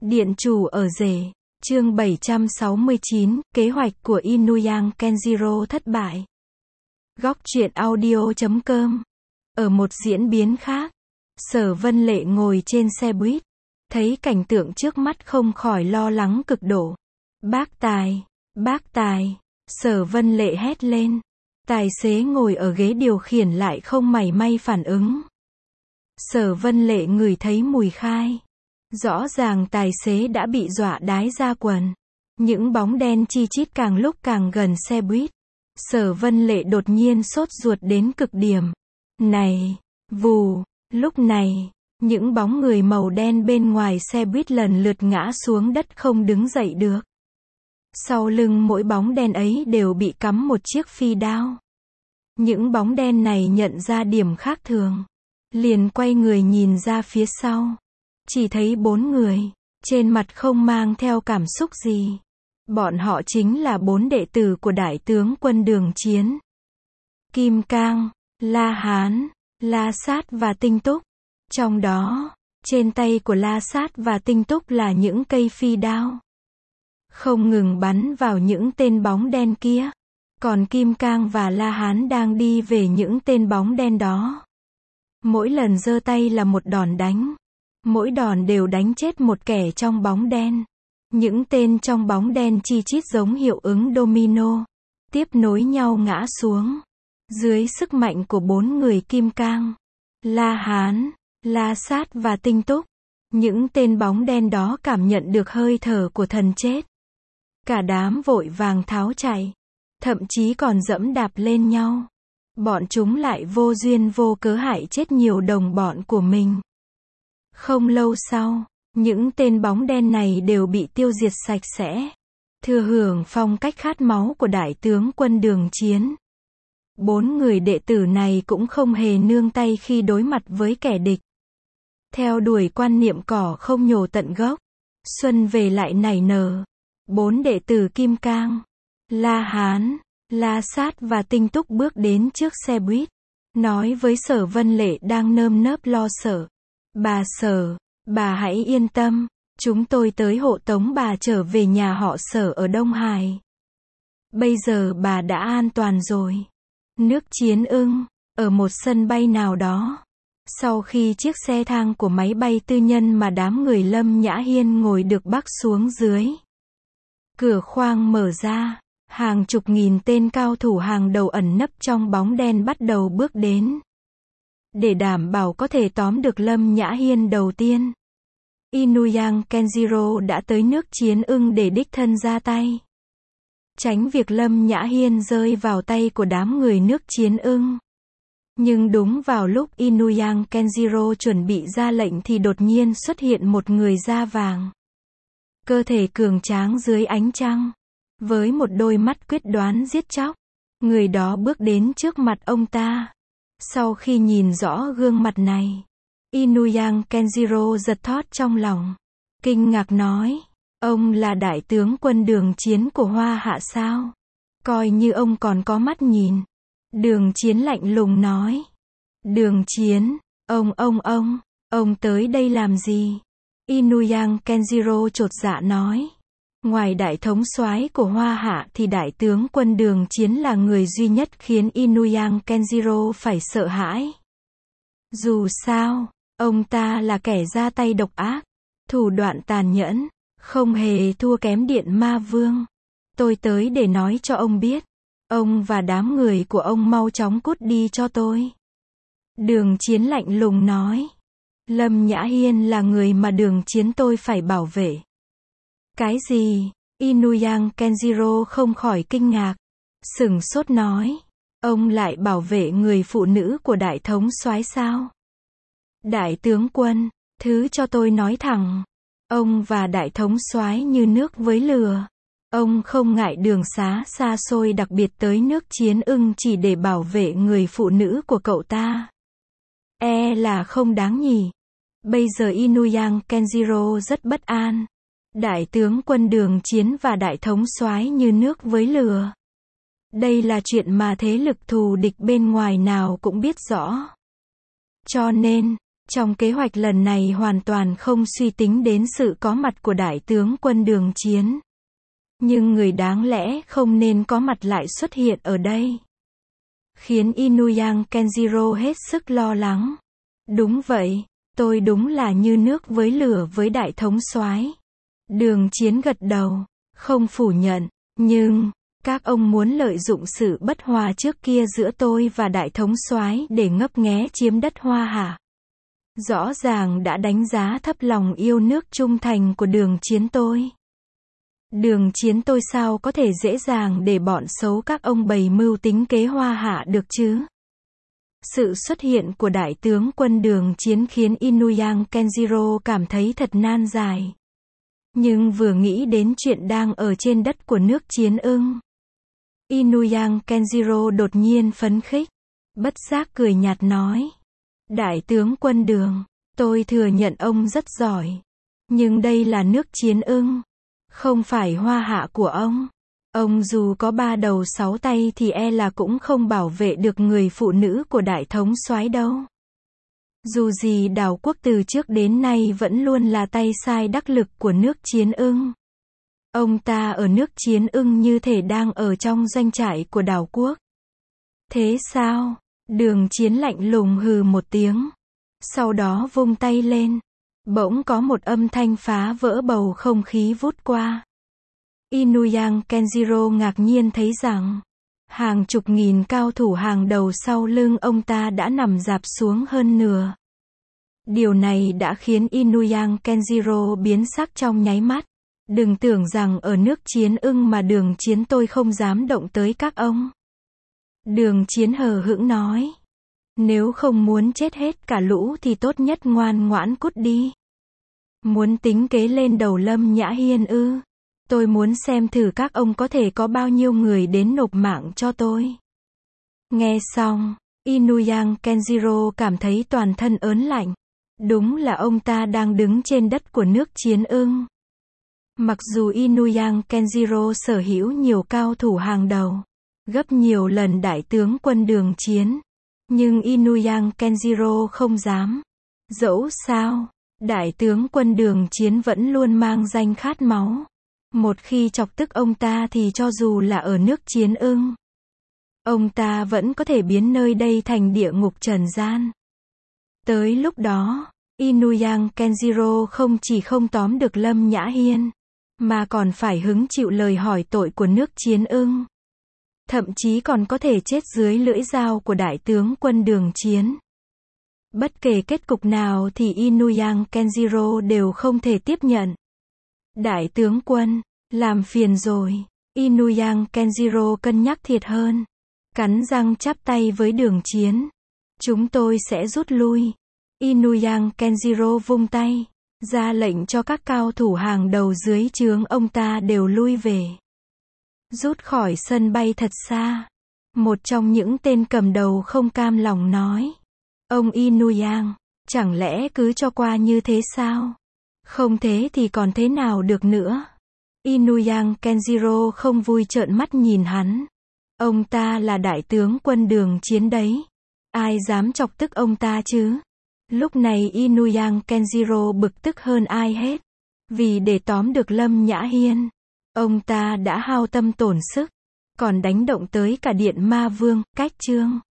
Điện chủ ở rể. Chương 769, kế hoạch của Inuyang Kenjiro thất bại. Góc truyện audio.com. Ở một diễn biến khác, Sở Vân Lệ ngồi trên xe buýt, thấy cảnh tượng trước mắt không khỏi lo lắng cực độ. Bác tài, Sở Vân Lệ hét lên. Tài xế ngồi ở ghế điều khiển lại không mảy may phản ứng. Sở Vân Lệ ngửi thấy mùi khai. Rõ ràng tài xế đã bị dọa đái ra quần. Những bóng đen chi chít càng lúc càng gần xe buýt. Sở Vân Lệ đột nhiên sốt ruột đến cực điểm. Này, vù, lúc này, những bóng người màu đen bên ngoài xe buýt lần lượt ngã xuống đất không đứng dậy được. Sau lưng mỗi bóng đen ấy đều bị cắm một chiếc phi đao. Những bóng đen này nhận ra điểm khác thường, liền quay người nhìn ra phía sau. Chỉ thấy 4 người, trên mặt không mang theo cảm xúc gì. Bọn họ chính là 4 đệ tử của Đại tướng quân Đường Chiến. Kim Cang, La Hán, La Sát và Tinh Túc. Trong đó, trên tay của La Sát và Tinh Túc là những cây phi đao, không ngừng bắn vào những tên bóng đen kia. Còn Kim Cang và La Hán đang đi về những tên bóng đen đó. Mỗi lần giơ tay là một đòn đánh. Mỗi đòn đều đánh chết một kẻ trong bóng đen. Những tên trong bóng đen chi chít giống hiệu ứng domino, tiếp nối nhau ngã xuống. Dưới sức mạnh của 4 người Kim Cang, La Hán, La Sát và Tinh Túc, những tên bóng đen đó cảm nhận được hơi thở của thần chết. Cả đám vội vàng tháo chạy, thậm chí còn dẫm đạp lên nhau. Bọn chúng lại vô duyên vô cớ hại chết nhiều đồng bọn của mình. Không lâu sau, những tên bóng đen này đều bị tiêu diệt sạch sẽ. Thừa hưởng phong cách khát máu của Đại tướng quân Đường Chiến. 4 người đệ tử này cũng không hề nương tay khi đối mặt với kẻ địch. Theo đuổi quan niệm cỏ không nhổ tận gốc, xuân về lại nảy nở. 4 đệ tử Kim Cang, La Hán, La Sát và Tinh Túc bước đến trước xe buýt, nói với Sở Vân Lệ đang nơm nớp lo sợ. Bà Sở, bà hãy yên tâm, chúng tôi tới hộ tống bà trở về nhà họ Sở ở Đông Hải. Bây giờ bà đã an toàn rồi. Nước Chiến ưng, ở một sân bay nào đó. Sau khi chiếc xe thang của máy bay tư nhân mà đám người Lâm Nhã Hiên ngồi được bắc xuống dưới. Cửa khoang mở ra, hàng chục nghìn tên cao thủ hàng đầu ẩn nấp trong bóng đen bắt đầu bước đến. Để đảm bảo có thể tóm được Lâm Nhã Hiên đầu tiên, Inuyang Kenjiro đã tới nước Chiến ưng để đích thân ra tay. Tránh việc Lâm Nhã Hiên rơi vào tay của đám người nước Chiến ưng. Nhưng đúng vào lúc Inuyang Kenjiro chuẩn bị ra lệnh thì đột nhiên xuất hiện một người da vàng. Cơ thể cường tráng dưới ánh trăng, với một đôi mắt quyết đoán giết chóc. Người đó bước đến trước mặt ông ta. Sau khi nhìn rõ gương mặt này, Inuyang Kenjiro giật thót trong lòng. Kinh ngạc nói, ông là Đại tướng quân Đường Chiến của Hoa Hạ sao? Coi như ông còn có mắt nhìn. Đường Chiến lạnh lùng nói. Đường Chiến, ông tới đây làm gì? Inuyang Kenjiro chột dạ nói. Ngoài đại thống soái của Hoa Hạ thì Đại tướng quân Đường Chiến là người duy nhất khiến Inuyang Kenjiro phải sợ hãi. Dù sao, ông ta là kẻ ra tay độc ác, thủ đoạn tàn nhẫn, không hề thua kém Điện Ma Vương. Tôi tới để nói cho ông biết, ông và đám người của ông mau chóng cút đi cho tôi. Đường Chiến lạnh lùng nói. Lâm Nhã Hiên là người mà Đường Chiến tôi phải bảo vệ. Cái gì? Inuyang Kenjiro không khỏi kinh ngạc, sửng sốt nói. Ông lại bảo vệ người phụ nữ của đại thống soái sao? Đại tướng quân, thứ cho tôi nói thẳng. Ông và đại thống soái như nước với lửa. Ông không ngại đường xá xa xôi đặc biệt tới nước Chiến ưng chỉ để bảo vệ người phụ nữ của cậu ta. E là không đáng nhỉ. Bây giờ Inuyang Kenjiro rất bất an. Đại tướng quân Đường Chiến và đại thống soái như nước với lửa. Đây là chuyện mà thế lực thù địch bên ngoài nào cũng biết rõ. Cho nên, Trong kế hoạch lần này hoàn toàn không suy tính đến sự có mặt của đại tướng quân Đường Chiến. Nhưng người đáng lẽ không nên có mặt lại xuất hiện ở đây, khiến Inuyang Kenjiro hết sức lo lắng. Đúng vậy, tôi đúng là như nước với lửa với đại thống soái. Đường Chiến gật đầu, không phủ nhận, nhưng các ông muốn lợi dụng sự bất hòa trước kia giữa tôi và đại thống soái để ngấp nghé chiếm đất Hoa hả? Rõ ràng đã đánh giá thấp lòng yêu nước trung thành của Đường Chiến tôi. Đường Chiến tôi sao có thể dễ dàng để bọn xấu các ông bày mưu tính kế Hoa hạ được chứ? Sự xuất hiện của đại tướng quân Đường Chiến khiến Inuyang Kenjiro cảm thấy thật nan giải. Nhưng vừa nghĩ đến chuyện đang ở trên đất của nước Chiến Ưng, Inuyang Kenjiro đột nhiên phấn khích, bất giác cười nhạt nói: Đại tướng quân Đường, tôi thừa nhận ông rất giỏi. Nhưng đây là nước Chiến Ưng, không phải Hoa hạ của ông. Ông dù có 3 đầu 6 tay thì e là cũng không bảo vệ được người phụ nữ của đại thống soái đâu. Dù gì đảo quốc từ trước đến nay vẫn luôn là tay sai đắc lực của nước Chiến Ưng. Ông ta ở nước Chiến Ưng như thể đang ở trong doanh trại của đảo quốc. Thế sao? Đường Chiến lạnh lùng hừ một tiếng. Sau đó vung tay lên. Bỗng có một âm thanh phá vỡ bầu không khí vút qua. Inuyang Kenjiro ngạc nhiên thấy rằng hàng chục nghìn cao thủ hàng đầu sau lưng ông ta đã nằm rạp xuống hơn nửa. Điều này đã khiến Inuyang Kenjiro biến sắc trong nháy mắt. Đừng tưởng rằng ở nước Chiến Ưng mà Đường Chiến tôi không dám động tới các ông. Đường Chiến hờ hững nói. Nếu không muốn chết hết cả lũ thì tốt nhất ngoan ngoãn cút đi. Muốn tính kế lên đầu Lâm Nhã Hiên ư? Tôi muốn xem thử các ông có thể có bao nhiêu người đến nộp mạng cho tôi. Nghe xong, Inuyang Kenjiro cảm thấy toàn thân ớn lạnh. Đúng là ông ta đang đứng trên đất của nước Chiến Ưng. Mặc dù Inuyang Kenjiro sở hữu nhiều cao thủ hàng đầu, gấp nhiều lần đại tướng quân Đường Chiến, nhưng Inuyang Kenjiro không dám. Dẫu sao, đại tướng quân Đường Chiến vẫn luôn mang danh khát máu. Một khi chọc tức ông ta thì cho dù là ở nước Chiến Ưng, ông ta vẫn có thể biến nơi đây thành địa ngục trần gian. Tới lúc đó, Inuyang Kenjiro không chỉ không tóm được Lâm Nhã Hiên, mà còn phải hứng chịu lời hỏi tội của nước Chiến Ưng. Thậm chí còn có thể chết dưới lưỡi dao của đại tướng quân Đường Chiến. Bất kể kết cục nào thì Inuyang Kenjiro đều không thể tiếp nhận. Đại tướng quân, làm phiền rồi. Inuyang Kenjiro cân nhắc thiệt hơn. Cắn răng chắp tay với Đường Chiến. Chúng tôi sẽ rút lui. Inuyang Kenjiro vung tay, ra lệnh cho các cao thủ hàng đầu dưới trướng ông ta đều lui về. Rút khỏi sân bay thật xa. Một trong những tên cầm đầu không cam lòng nói. Ông Inuyang, chẳng lẽ cứ cho qua như thế sao? Không thế thì còn thế nào được nữa? Inuyang Kenjiro không vui trợn mắt nhìn hắn. Ông ta là đại tướng quân Đường Chiến đấy. Ai dám chọc tức ông ta chứ? Lúc này Inuyang Kenjiro bực tức hơn ai hết. Vì để tóm được Lâm Nhã Hiên, ông ta đã hao tâm tổn sức, còn đánh động tới cả Điện Ma Vương, Cách Trương.